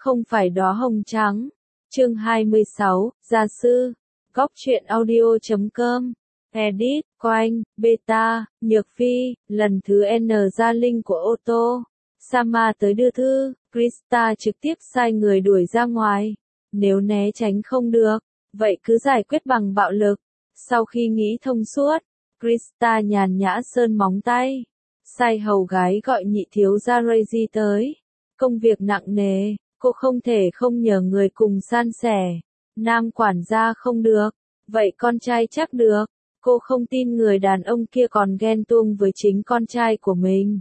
không phải đóa hồng trắng. Chương 26, gia sư. Góc truyện audio.com. Edit, Quanh, Beta, Nhược Phi, lần thứ N ra link của ô tô. Sama tới đưa thư, Krista trực tiếp sai người đuổi ra ngoài. Nếu né tránh không được, vậy cứ giải quyết bằng bạo lực. Sau khi nghĩ thông suốt, Krista nhàn nhã sơn móng tay. Sai hầu gái gọi nhị thiếu gia Reggie tới. Công việc nặng nề, cô không thể không nhờ người cùng san sẻ. Nam quản gia không được, vậy con trai chắc được. Cô không tin người đàn ông kia còn ghen tuông với chính con trai của mình.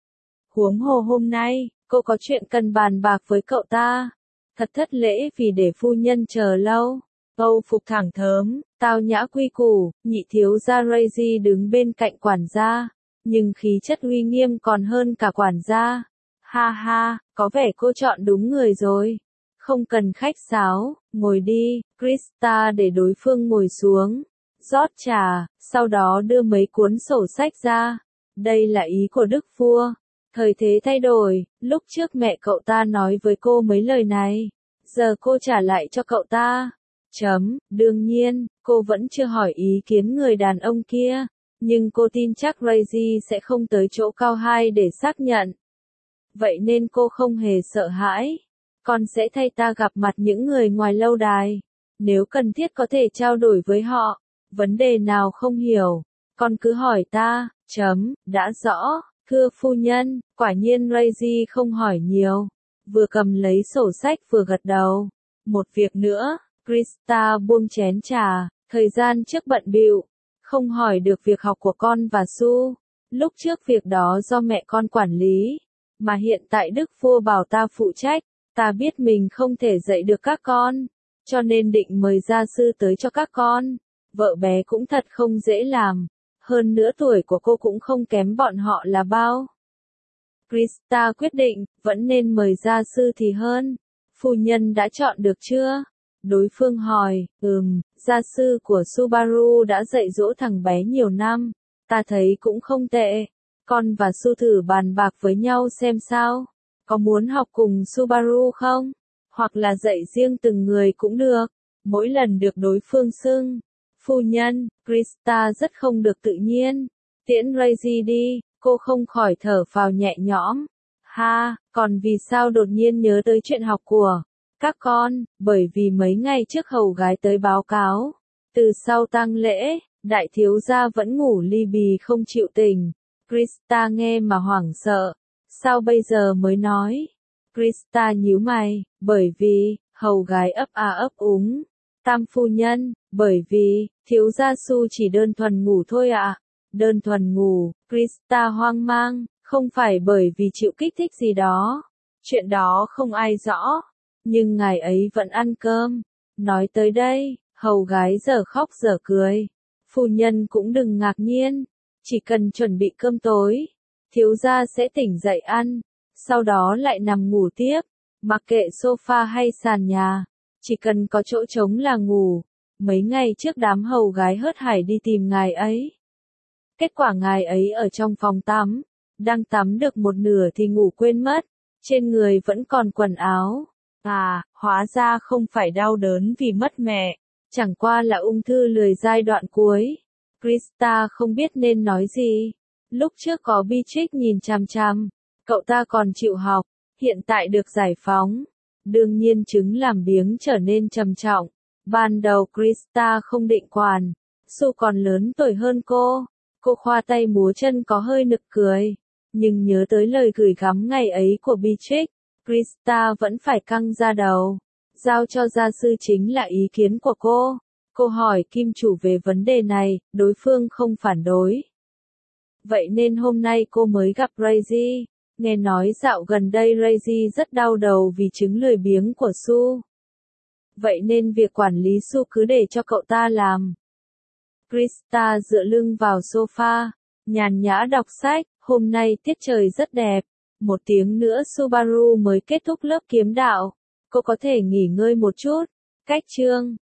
Huống hồ hôm nay, cô có chuyện cần bàn bạc với cậu ta. Thật thất lễ vì để phu nhân chờ lâu. Âu phục thẳng thớm, tao nhã quy củ, nhị thiếu gia Reggie đứng bên cạnh quản gia. Nhưng khí chất uy nghiêm còn hơn cả quản gia. Ha ha, có vẻ cô chọn đúng người rồi. Không cần khách sáo, ngồi đi, Krista để đối phương ngồi xuống. Rót trà, sau đó đưa mấy cuốn sổ sách ra. Đây là ý của Đức Vua. Thời thế thay đổi, lúc trước mẹ cậu ta nói với cô mấy lời này. Giờ cô trả lại cho cậu ta. Đương nhiên, cô vẫn chưa hỏi ý kiến người đàn ông kia. Nhưng cô tin chắc Reggie sẽ không tới chỗ cao 2 để xác nhận. Vậy nên cô không hề sợ hãi. Con sẽ thay ta gặp mặt những người ngoài lâu đài. Nếu cần thiết có thể trao đổi với họ. Vấn đề nào không hiểu, con cứ hỏi ta. Đã rõ, thưa phu nhân. Quả nhiên Reggie không hỏi nhiều. Vừa cầm lấy sổ sách vừa gật đầu. Một việc nữa, Krista buông chén trà. Thời gian trước bận bịu, không hỏi được việc học của con và Su. Lúc trước việc đó do mẹ con quản lý, mà hiện tại Đức Vua bảo ta phụ trách. Ta biết mình không thể dạy được các con, cho nên định mời gia sư tới cho các con. Vợ bé cũng thật không dễ làm, hơn nữa tuổi của cô cũng không kém bọn họ là bao. Krista quyết định, vẫn nên mời gia sư thì hơn. Phu nhân đã chọn được chưa? Đối phương hỏi, gia sư của Subaru đã dạy dỗ thằng bé nhiều năm. Ta thấy cũng không tệ. Con và Su thử bàn bạc với nhau xem sao. Có muốn học cùng Subaru không? Hoặc là dạy riêng từng người cũng được. Mỗi lần được đối phương xưng phu nhân, Krista rất không được tự nhiên. Tiễn Reggie đi, cô không khỏi thở phào nhẹ nhõm. Ha, còn vì sao đột nhiên nhớ tới chuyện học của các con? Bởi vì mấy ngày trước hầu gái tới báo cáo. Từ sau tang lễ, đại thiếu gia vẫn ngủ li bì không chịu tỉnh. Krista nghe mà hoảng sợ. Sao bây giờ mới nói? Krista nhíu mày, bởi vì, hầu gái ấp a ấp úng. Tam phu nhân, bởi vì, thiếu gia Su chỉ đơn thuần ngủ thôi ạ. Đơn thuần ngủ, Krista hoang mang, không phải bởi vì chịu kích thích gì đó. Chuyện đó không ai rõ. Nhưng ngài ấy vẫn ăn cơm. Nói tới đây, hầu gái giờ khóc giờ cười. Phu nhân cũng đừng ngạc nhiên. Chỉ cần chuẩn bị cơm tối, thiếu gia sẽ tỉnh dậy ăn, sau đó lại nằm ngủ tiếp, mặc kệ sofa hay sàn nhà, chỉ cần có chỗ trống là ngủ. Mấy ngày trước đám hầu gái hớt hải đi tìm ngài ấy. Kết quả ngài ấy ở trong phòng tắm, đang tắm được một nửa thì ngủ quên mất, trên người vẫn còn quần áo. À, hóa ra không phải đau đớn vì mất mẹ, chẳng qua là ung thư lười giai đoạn cuối. Krista không biết nên nói gì. Lúc trước có Beatrix nhìn chằm chằm, cậu ta còn chịu học, hiện tại được giải phóng. Đương nhiên chứng làm biếng trở nên trầm trọng. Ban đầu Krista không định quản, Su còn lớn tuổi hơn cô. Cô khoa tay múa chân có hơi nực cười. Nhưng nhớ tới lời gửi gắm ngày ấy của Beatrix, Krista vẫn phải căng da đầu. Giao cho gia sư chính là ý kiến của cô. Cô hỏi kim chủ về vấn đề này, đối phương không phản đối. Vậy nên hôm nay cô mới gặp Reggie. Nghe nói dạo gần đây Reggie rất đau đầu vì chứng lười biếng của Su. Vậy nên việc quản lý Su cứ để cho cậu ta làm. Krista dựa lưng vào sofa, nhàn nhã đọc sách. Hôm nay tiết trời rất đẹp. 1 tiếng nữa Subaru mới kết thúc lớp kiếm đạo. Cô có thể nghỉ ngơi một chút. Cách chương